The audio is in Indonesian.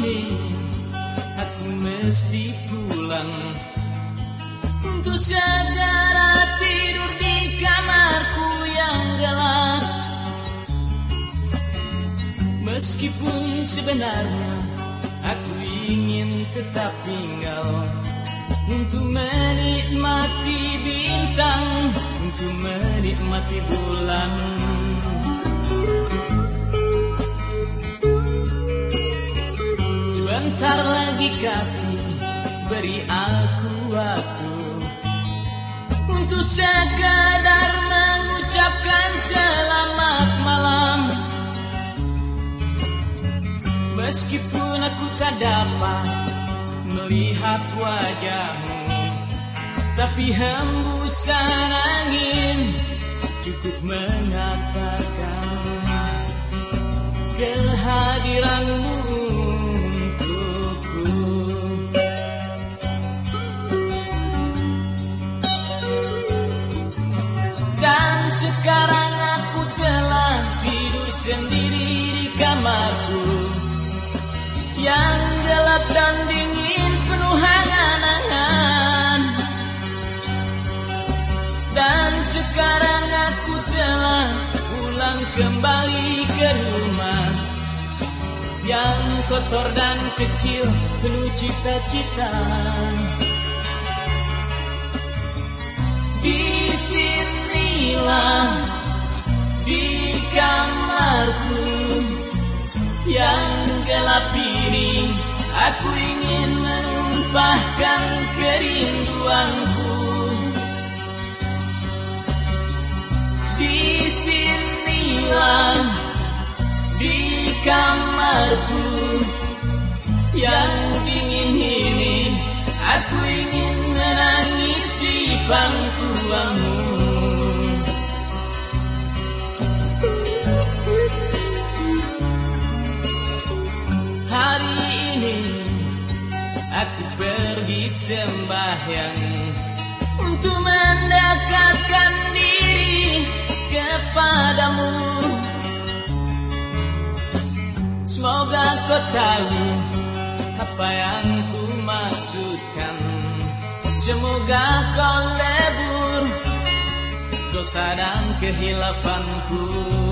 ini aku mesti pulang untuk segera tidur di kamarku yang gelap. Meskipun sebenarnya aku ingin tetap tinggal untuk menikmati bintang, untuk menikmati bulan. Sebentar lagi kasih, beri aku waktu untuk sekadar mengucapkan selamat malam. Meskipun aku tak dapat melihat wajahmu, tapi hembusan angin cukup mengatakan kehadiranmu untukku. Dan sekarang aku telah tidur sendiri di kamarku yang gelap dan dingin penuh angan-angan. Dan sekarang aku telah pulang kembali ke rumah yang kotor dan kecil penuh cita-cita. Disinilah di kamarku yang gelap ini, aku ingin menumpahkan kerinduanku. Disinilah di kamarku yang dingin ini, aku ingin menangis di pangkuanmu. Hari ini aku pergi sembahyang untuk mendekatkan diri kepadamu. Semoga kau tahu apa yang ku maksudkan. Semoga kau lebur dosa dan kehilafanku.